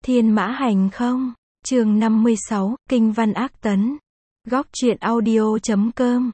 Thiên Mã Hành không? Chương 56, Kinh văn ác tấn. Góc truyện audio.com.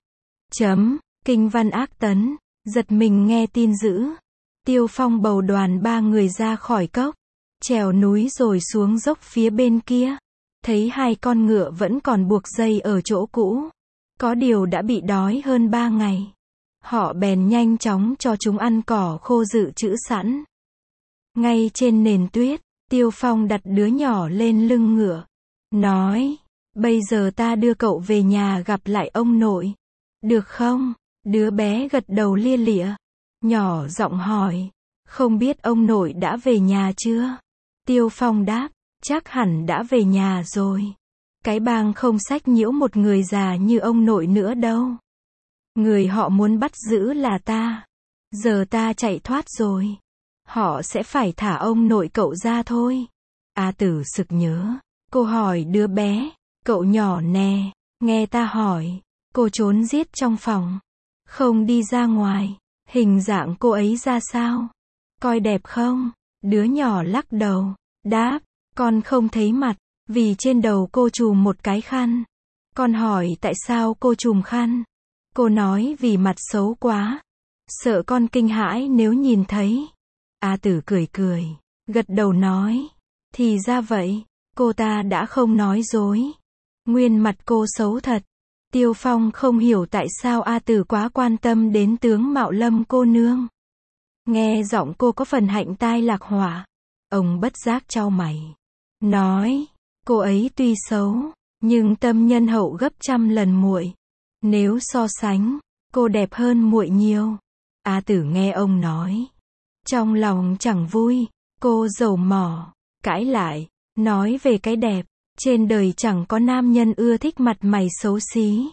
Kinh văn ác tấn. Giật mình nghe tin dữ. Tiêu Phong bầu đoàn 3 người ra khỏi cốc, trèo núi rồi xuống dốc phía bên kia. Thấy 2 con ngựa vẫn còn buộc dây ở chỗ cũ. Có điều đã bị đói hơn 3 ngày. Họ bèn nhanh chóng cho chúng ăn cỏ khô dự trữ sẵn. Ngay trên nền tuyết, Tiêu Phong đặt đứa nhỏ lên lưng ngựa. Nói, bây giờ ta đưa cậu về nhà gặp lại ông nội. Được không? Đứa bé gật đầu lia lịa. Nhỏ giọng hỏi, không biết ông nội đã về nhà chưa? Tiêu Phong đáp, chắc hẳn đã về nhà rồi. Cái bang không xách nhiễu một người già như ông nội nữa đâu. Người họ muốn bắt giữ là ta. Giờ ta chạy thoát rồi. Họ sẽ phải thả ông nội cậu ra thôi. A Tử sực nhớ. Cô hỏi đứa bé, cậu nhỏ nè, nghe ta hỏi. Cô trốn giết trong phòng, không đi ra ngoài. Hình dạng cô ấy ra sao? Coi đẹp không? Đứa nhỏ lắc đầu, đáp, con không thấy mặt, vì trên đầu cô trùm một cái khăn. Con hỏi tại sao cô trùm khăn? Cô nói vì mặt xấu quá, sợ con kinh hãi nếu nhìn thấy. A Tử cười cười, gật đầu nói, thì ra vậy, cô ta đã không nói dối. Nguyên mặt cô xấu thật. Tiêu Phong không hiểu tại sao A Tử quá quan tâm đến tướng mạo Lâm cô nương. Nghe giọng cô có phần hạnh tai lạc họa. Ông bất giác chau mày. Nói, cô ấy tuy xấu, nhưng tâm nhân hậu gấp trăm lần muội. Nếu so sánh, cô đẹp hơn muội nhiều. A Tử nghe ông nói, trong lòng chẳng vui. Cô dầu mỏ, cãi lại, nói về cái đẹp. Trên đời chẳng có nam nhân ưa thích mặt mày xấu xí.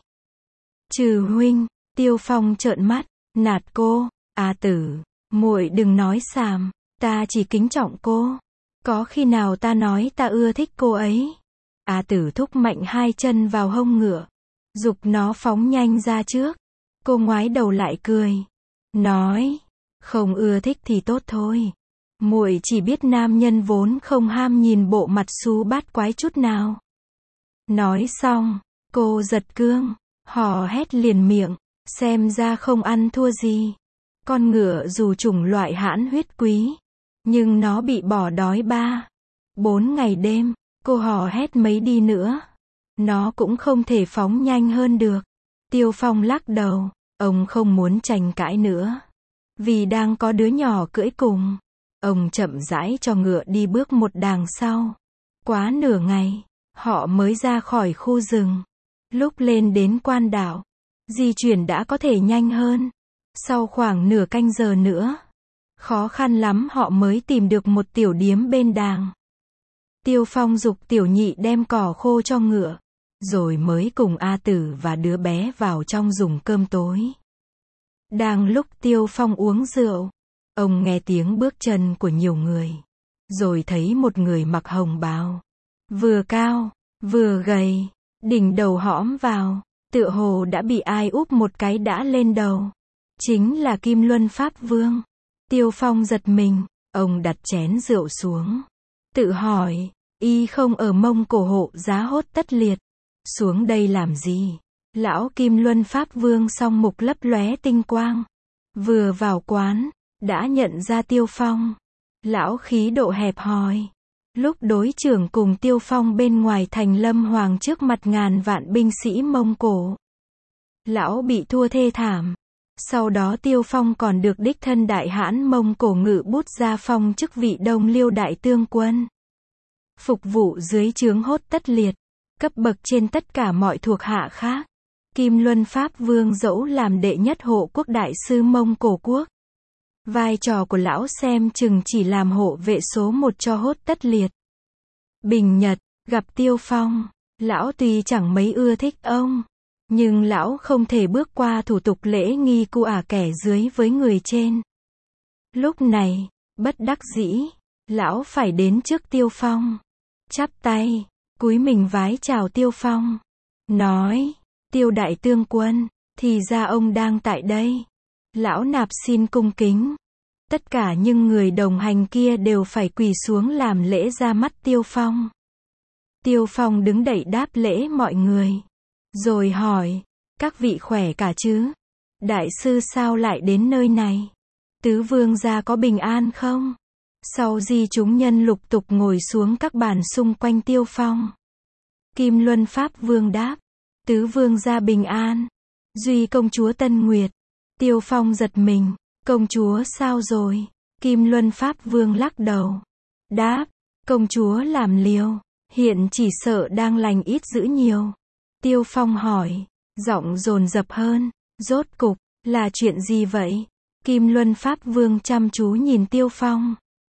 Trừ huynh. Tiêu Phong trợn mắt, nạt cô. A Tử, muội đừng nói xàm, ta chỉ kính trọng cô. Có khi nào ta nói ta ưa thích cô ấy? A Tử thúc mạnh 2 chân vào hông ngựa, giục nó phóng nhanh ra trước. Cô ngoái đầu lại cười, nói, không ưa thích thì tốt thôi. Muội chỉ biết nam nhân vốn không ham nhìn bộ mặt xú bát quái chút nào. Nói xong, cô giật cương, hò hét liền miệng, xem ra không ăn thua gì. Con ngựa dù chủng loại hãn huyết quý, nhưng nó bị bỏ đói 3-4 ngày đêm, cô hò hét mấy đi nữa, nó cũng không thể phóng nhanh hơn được. Tiêu Phong lắc đầu, ông không muốn tranh cãi nữa, vì đang có đứa nhỏ cưỡi cùng. Ông chậm rãi cho ngựa đi bước một đằng sau. Quá nửa ngày, họ mới ra khỏi khu rừng. Lúc lên đến quan đảo, di chuyển đã có thể nhanh hơn. Sau khoảng nửa canh giờ nữa, khó khăn lắm họ mới tìm được một tiểu điếm bên đàng. Tiêu Phong giục tiểu nhị đem cỏ khô cho ngựa, rồi mới cùng A Tử và đứa bé vào trong dùng cơm tối. Đang lúc Tiêu Phong uống rượu, ông nghe tiếng bước chân của nhiều người, rồi thấy một người mặc hồng bào, vừa cao, vừa gầy, đỉnh đầu hõm vào, tựa hồ đã bị ai úp một cái đã lên đầu. Chính là Kim Luân Pháp Vương. Tiêu Phong giật mình, ông đặt chén rượu xuống, tự hỏi, y không ở Mông Cổ hộ giá Hốt Tất Liệt, xuống đây làm gì? Lão Kim Luân Pháp Vương song mục lấp lóe tinh quang, vừa vào quán đã nhận ra Tiêu Phong. Lão khí độ hẹp hòi. Lúc đối trưởng cùng Tiêu Phong bên ngoài thành Lâm Hoàng trước mặt ngàn vạn binh sĩ Mông Cổ, lão bị thua thê thảm. Sau đó Tiêu Phong còn được đích thân đại hãn Mông Cổ ngự bút ra phong chức vị Đông Liêu đại tướng quân, phục vụ dưới trướng Hốt Tất Liệt, cấp bậc trên tất cả mọi thuộc hạ khác. Kim Luân Pháp Vương dẫu làm đệ nhất hộ quốc đại sư Mông Cổ quốc, vai trò của lão xem chừng chỉ làm hộ vệ số 1 cho Hốt Tất Liệt. Bình Nhật, gặp Tiêu Phong, lão tuy chẳng mấy ưa thích ông, nhưng lão không thể bước qua thủ tục lễ nghi cu kẻ dưới với người trên. Lúc này, bất đắc dĩ, lão phải đến trước Tiêu Phong, chắp tay, cúi mình vái chào Tiêu Phong, nói, Tiêu đại tướng quân, thì ra ông đang tại đây. Lão nạp xin cung kính. Tất cả những người đồng hành kia đều phải quỳ xuống làm lễ ra mắt Tiêu Phong. Tiêu Phong đứng dậy đáp lễ mọi người. Rồi hỏi, các vị khỏe cả chứ? Đại sư sao lại đến nơi này? Tứ vương gia có bình an không? Sau khi chúng nhân lục tục ngồi xuống các bàn xung quanh Tiêu Phong. Kim Luân Pháp Vương đáp, tứ vương gia bình an. Duy công chúa Tân Nguyệt. Tiêu Phong giật mình, công chúa sao rồi? Kim Luân Pháp Vương lắc đầu. Đáp, công chúa làm liều, hiện chỉ sợ đang lành ít dữ nhiều. Tiêu Phong hỏi, giọng dồn dập hơn, rốt cục, là chuyện gì vậy? Kim Luân Pháp Vương chăm chú nhìn Tiêu Phong.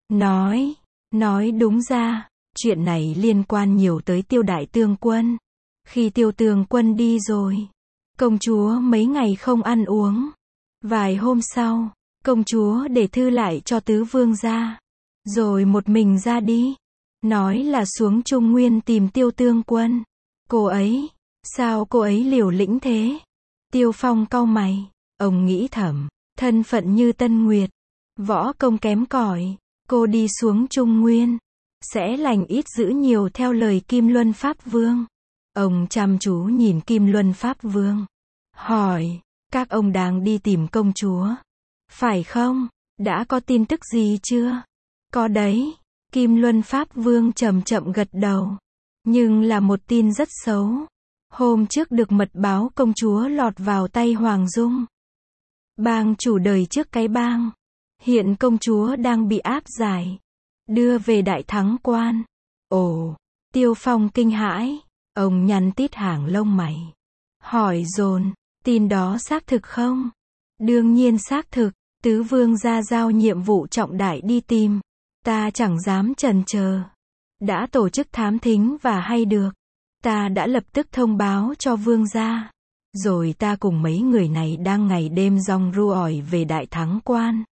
Nói đúng ra, chuyện này liên quan nhiều tới Tiêu Đại Tướng Quân. Khi Tiêu Tướng Quân đi rồi, công chúa mấy ngày không ăn uống. Vài hôm sau, công chúa để thư lại cho tứ vương gia, rồi một mình ra đi. Nói là xuống Trung Nguyên tìm Tiêu Tướng Quân. Cô ấy, sao cô ấy liều lĩnh thế? Tiêu Phong cau mày, ông nghĩ thầm, thân phận như Tân Nguyệt, võ công kém cỏi, cô đi xuống Trung Nguyên, sẽ lành ít dữ nhiều theo lời Kim Luân Pháp Vương. Ông chăm chú nhìn Kim Luân Pháp Vương, hỏi, các ông đang đi tìm công chúa, phải không? Đã có tin tức gì chưa? Có đấy. Kim Luân Pháp Vương chậm chậm gật đầu. Nhưng là một tin rất xấu. Hôm trước được mật báo công chúa lọt vào tay Hoàng Dung, bang chủ đời trước cái bang. Hiện công chúa đang bị áp giải, đưa về Đại Thắng Quan. Ồ, Tiêu Phong kinh hãi, ông nhăn tít hàng lông mày. Hỏi dồn, tin đó xác thực không? Đương nhiên xác thực, tứ vương gia giao nhiệm vụ trọng đại đi tìm. Ta chẳng dám chần chờ. Đã tổ chức thám thính và hay được. Ta đã lập tức thông báo cho vương gia. Rồi ta cùng mấy người này đang ngày đêm rong ruổi về Đại Thắng Quan.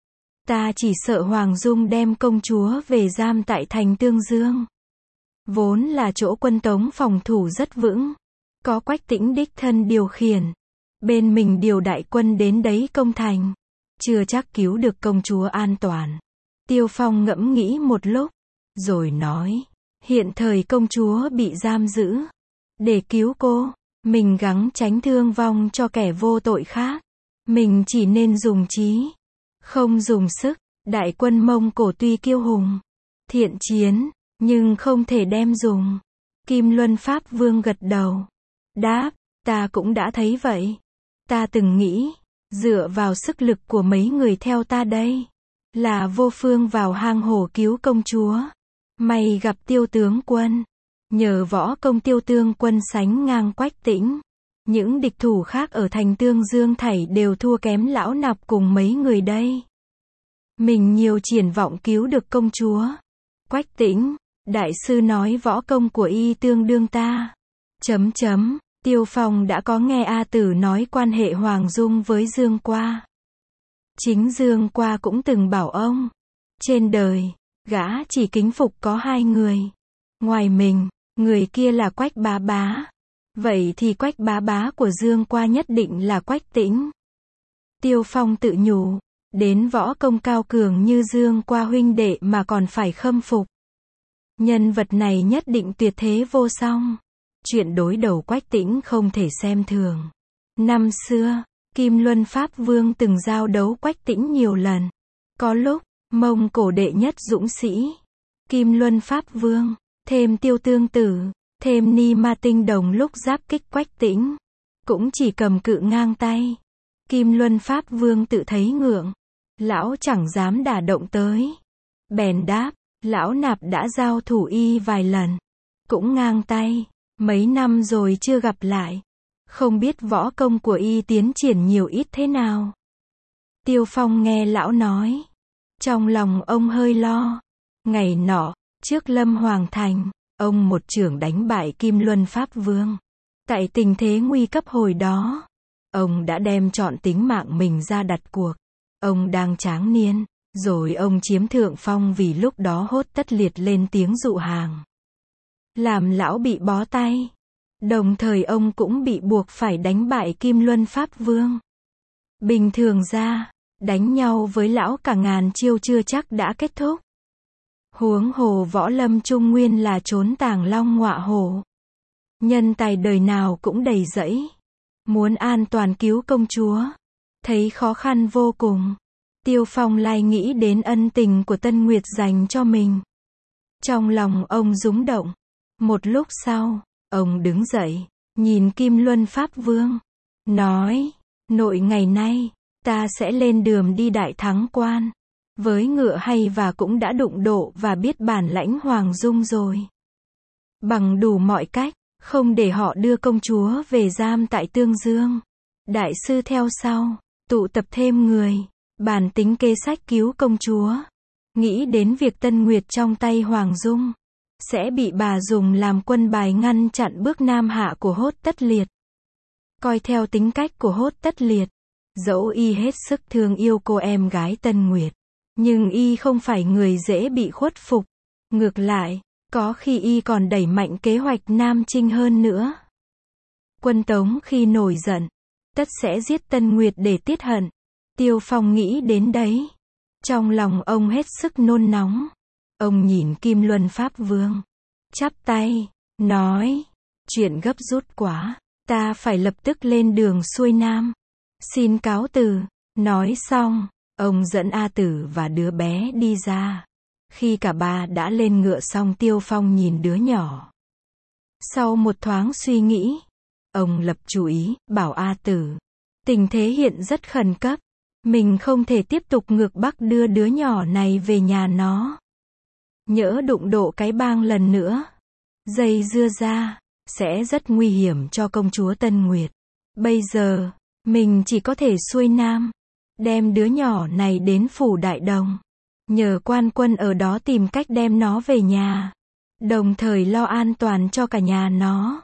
Ta chỉ sợ Hoàng Dung đem công chúa về giam tại thành Tương Dương. Vốn là chỗ quân Tống phòng thủ rất vững. Có Quách Tĩnh đích thân điều khiển. Bên mình điều đại quân đến đấy công thành. Chưa chắc cứu được công chúa an toàn. Tiêu Phong ngẫm nghĩ một lúc, rồi nói, hiện thời công chúa bị giam giữ. Để cứu cô, mình gắng tránh thương vong cho kẻ vô tội khác. Mình chỉ nên dùng trí, không dùng sức. Đại quân Mông Cổ tuy kiêu hùng, thiện chiến, nhưng không thể đem dùng. Kim Luân Pháp Vương gật đầu. Đáp, ta cũng đã thấy vậy. Ta từng nghĩ, dựa vào sức lực của mấy người theo ta đây, là vô phương vào hang hổ cứu công chúa. May gặp Tiêu Tướng Quân. Nhờ võ công Tiêu Tướng Quân sánh ngang Quách Tĩnh. Những địch thủ khác ở thành Tương Dương thảy đều thua kém lão nạp cùng mấy người đây. Mình nhiều triển vọng cứu được công chúa. Quách Tĩnh, đại sư nói võ công của y tương đương ta. Tiêu Phong đã có nghe A Tử nói quan hệ Hoàng Dung với Dương Qua. Chính Dương Qua cũng từng bảo ông, trên đời, gã chỉ kính phục có hai người. Ngoài mình, người kia là Quách Bá Bá. Vậy thì Quách Bá Bá của Dương Qua nhất định là Quách Tĩnh. Tiêu Phong tự nhủ, đến võ công cao cường như Dương Qua huynh đệ mà còn phải khâm phục. Nhân vật này nhất định tuyệt thế vô song. Chuyện đối đầu Quách Tĩnh không thể xem thường. Năm xưa, Kim Luân Pháp Vương từng giao đấu Quách Tĩnh nhiều lần. Có lúc, Mông Cổ đệ nhất dũng sĩ, Kim Luân Pháp Vương, thêm Tiêu Tương Tử, thêm Ni Ma Tinh Đồng lúc giáp kích Quách Tĩnh, cũng chỉ cầm cự ngang tay. Kim Luân Pháp Vương tự thấy ngượng, lão chẳng dám đả động tới. Bèn đáp, lão nạp đã giao thủ y vài lần, cũng ngang tay, mấy năm rồi chưa gặp lại. Không biết võ công của y tiến triển nhiều ít thế nào. Tiêu Phong nghe lão nói, trong lòng ông hơi lo. Ngày nọ, trước Lâm Hoàng Thành, ông một chưởng đánh bại Kim Luân Pháp Vương. Tại tình thế nguy cấp hồi đó, ông đã đem trọn tính mạng mình ra đặt cuộc. Ông đang tráng niên, rồi ông chiếm thượng phong vì lúc đó hốt tất liệt lên tiếng dụ hàng, làm lão bị bó tay. Đồng thời ông cũng bị buộc phải đánh bại Kim Luân Pháp Vương. Bình thường ra, đánh nhau với lão cả ngàn chiêu chưa chắc đã kết thúc. Huống hồ võ lâm trung nguyên là trốn tàng long ngọa hổ. Nhân tài đời nào cũng đầy rẫy. Muốn an toàn cứu công chúa, thấy khó khăn vô cùng. Tiêu Phong lại nghĩ đến ân tình của Tân Nguyệt dành cho mình. Trong lòng ông rúng động. Một lúc sau, ông đứng dậy, nhìn Kim Luân Pháp Vương, nói, nội ngày nay, ta sẽ lên đường đi Đại Thắng Quan. Với ngựa hay và cũng đã đụng độ và biết bản lãnh Hoàng Dung rồi. Bằng đủ mọi cách, không để họ đưa công chúa về giam tại Tương Dương. Đại sư theo sau, tụ tập thêm người, bàn tính kế sách cứu công chúa. Nghĩ đến việc Tân Nguyệt trong tay Hoàng Dung sẽ bị bà dùng làm quân bài ngăn chặn bước nam hạ của Hốt Tất Liệt. Coi theo tính cách của Hốt Tất Liệt, dẫu y hết sức thương yêu cô em gái Tân Nguyệt, nhưng y không phải người dễ bị khuất phục. Ngược lại, có khi y còn đẩy mạnh kế hoạch Nam Chinh hơn nữa. Quân Tống khi nổi giận, tất sẽ giết Tân Nguyệt để tiết hận. Tiêu Phong nghĩ đến đấy. Trong lòng ông hết sức nôn nóng. Ông nhìn Kim Luân Pháp Vương, chắp tay, nói, chuyện gấp rút quá, ta phải lập tức lên đường xuôi Nam. Xin cáo từ. Nói xong, ông dẫn A Tử và đứa bé đi ra. Khi cả ba đã lên ngựa xong, Tiêu Phong nhìn đứa nhỏ. Sau một thoáng suy nghĩ, ông lập chủ ý, bảo A Tử, tình thế hiện rất khẩn cấp. Mình không thể tiếp tục ngược Bắc đưa đứa nhỏ này về nhà nó. Nhỡ đụng độ cái bang lần nữa, dây dưa ra, sẽ rất nguy hiểm cho công chúa Tân Nguyệt. Bây giờ, mình chỉ có thể xuôi Nam, đem đứa nhỏ này đến phủ Đại Đồng. Nhờ quan quân ở đó tìm cách đem nó về nhà. Đồng thời lo an toàn cho cả nhà nó.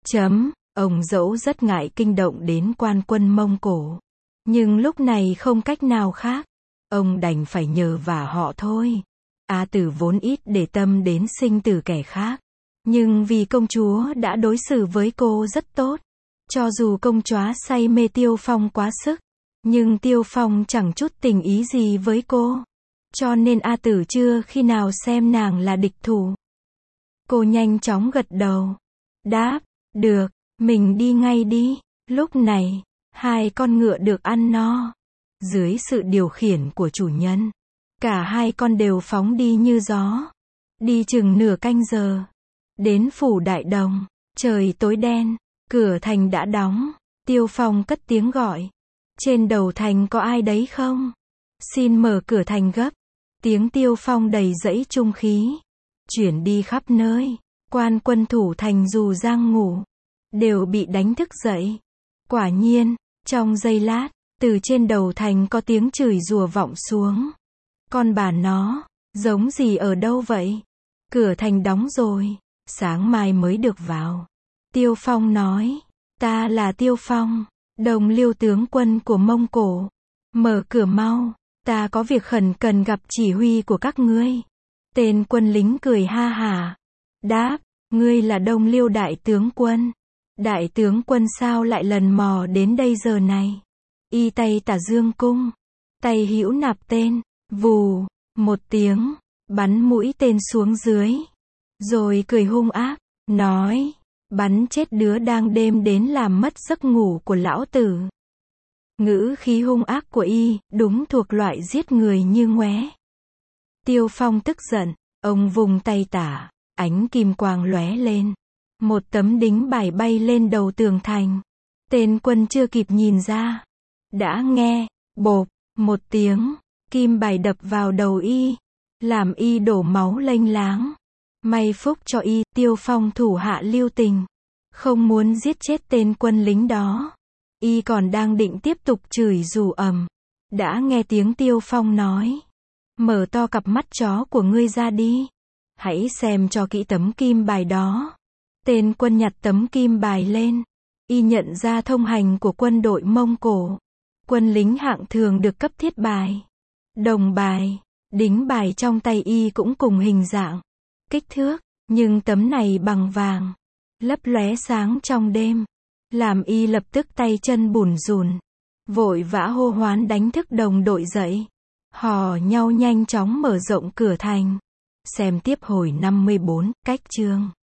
Ông dẫu rất ngại kinh động đến quan quân Mông Cổ. Nhưng lúc này không cách nào khác. Ông đành phải nhờ vả họ thôi. A Tử vốn ít để tâm đến sinh tử kẻ khác. Nhưng vì công chúa đã đối xử với cô rất tốt. Cho dù công chúa say mê Tiêu Phong quá sức, nhưng Tiêu Phong chẳng chút tình ý gì với cô. Cho nên A Tử chưa khi nào xem nàng là địch thủ. Cô nhanh chóng gật đầu. Đáp, được, mình đi ngay đi. Lúc này, hai con ngựa được ăn no. Dưới sự điều khiển của chủ nhân, cả hai con đều phóng đi như gió. Đi chừng nửa canh giờ. Đến phủ Đại Đồng, trời tối đen, cửa thành đã đóng. Tiêu Phong cất tiếng gọi. Trên đầu thành có ai đấy không? Xin mở cửa thành gấp. Tiếng Tiêu Phong đầy dẫy trung khí, chuyển đi khắp nơi. Quan quân thủ thành dù đang ngủ, đều bị đánh thức dậy. Quả nhiên, trong giây lát, từ trên đầu thành có tiếng chửi rủa vọng xuống. Con bà nó, giống gì ở đâu vậy? Cửa thành đóng rồi, sáng mai mới được vào. Tiêu Phong nói, ta là Tiêu Phong, Đồng Liêu tướng quân của Mông Cổ. Mở cửa mau, ta có việc khẩn cần gặp chỉ huy của các ngươi. Tên quân lính cười ha hả. Đáp, ngươi là Đông Liêu đại tướng quân. Đại tướng quân sao lại lần mò đến đây giờ này? Y tay tả dương cung, tay hữu nạp tên, vù, một tiếng, bắn mũi tên xuống dưới. Rồi cười hung ác, nói, bắn chết đứa đang đêm đến làm mất giấc ngủ của lão tử. Ngữ khí hung ác của y, đúng thuộc loại giết người như ngoé. Tiêu Phong tức giận, ông vùng tay tả, ánh kim quang lóe lên. Một tấm đính bài bay lên đầu tường thành. Tên quân chưa kịp nhìn ra, đã nghe, bộp, một tiếng, kim bài đập vào đầu y, làm y đổ máu lênh láng. May phúc cho y, Tiêu Phong thủ hạ lưu tình, không muốn giết chết tên quân lính đó. Y còn đang định tiếp tục chửi rủa ầm, đã nghe tiếng Tiêu Phong nói, mở to cặp mắt chó của ngươi ra đi, hãy xem cho kỹ tấm kim bài đó. Tên quân nhặt tấm kim bài lên, y nhận ra thông hành của quân đội Mông Cổ. Quân lính hạng thường được cấp thiết bài, đồng bài, đính bài trong tay y cũng cùng hình dạng, kích thước, nhưng tấm này bằng vàng, lấp lóe sáng trong đêm, làm y lập tức tay chân bủn rủn. Vội vã hô hoán đánh thức đồng đội dậy. Hò nhau nhanh chóng mở rộng cửa thành. Xem tiếp hồi 54, cách chương